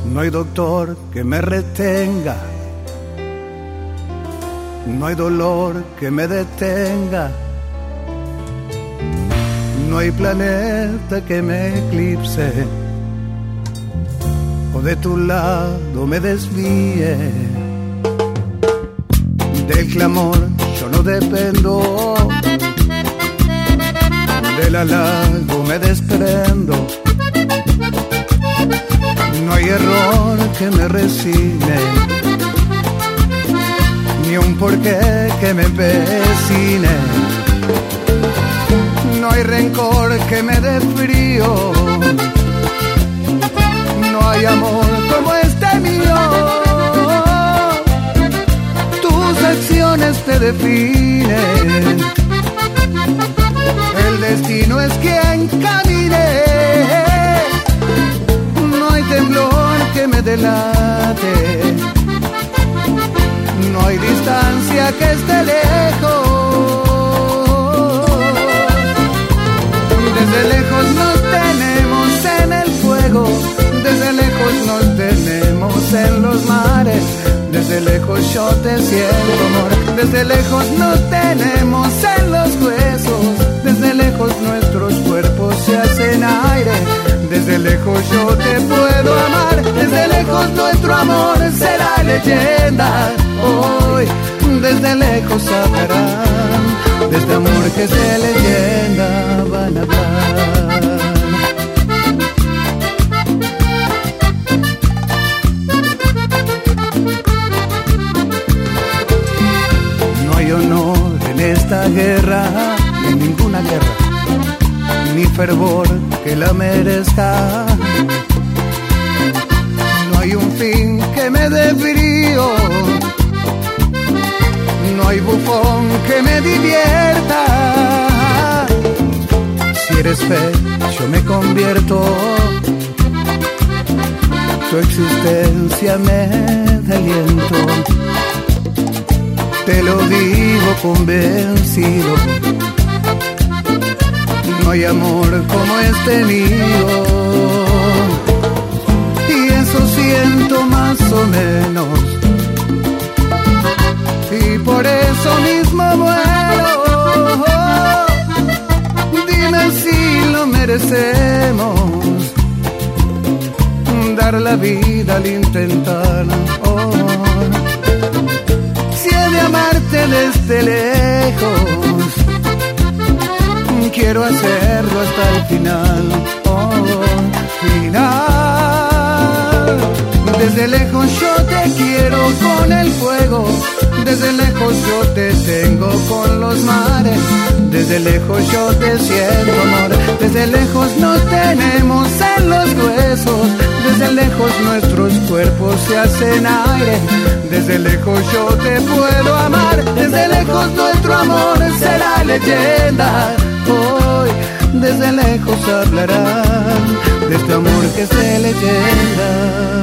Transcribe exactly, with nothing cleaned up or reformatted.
No hay doctor que me retenga, no hay dolor que me detenga, no hay planeta que me eclipse o de tu lado me desvíe. Del clamor yo no dependo, del halago me desprendo. No hay error que me resigne, ni un porqué que me empecine. No hay rencor que me dé frío, no hay amor como este mío. Tus acciones te definen, el destino es quien camine. No hay temblor que me delate, no hay distancia que esté lejos. Desde lejos nos tenemos en el fuego, desde lejos nos tenemos en los mares. Desde lejos yo te siento amor, desde lejos nos tenemos en los huesos. Desde lejos nuestros cuerpos se hacen aire. Desde lejos yo te puedo amar, desde lejos nuestro amor será leyenda. Hoy desde lejos hablarán, de este amor que es de leyenda van a hablar. No hay honor en esta guerra, en ninguna guerra, ni fervor que la merezca. No hay un fin que me dé brío, no hay bufón que me divierta. Si eres fe, yo me convierto, tu existencia me da aliento. Te lo digo convencido, no hay amor como este mío. Y eso siento más o menos, y por eso mismo muero. Dime si lo merecemos, dar la vida al intentar. Oh, si he de amarte desde lejos, quiero hacerlo hasta el final. Oh, final. Desde lejos yo te quiero con el fuego, desde lejos yo te tengo con los mares. Desde lejos yo te siento amor, desde lejos nos tenemos en los huesos. Desde lejos nuestros cuerpos se hacen aire. Desde lejos yo te puedo amar, desde lejos nuestro amor será leyenda. Hoy desde lejos hablarán de este amor que es de leyenda.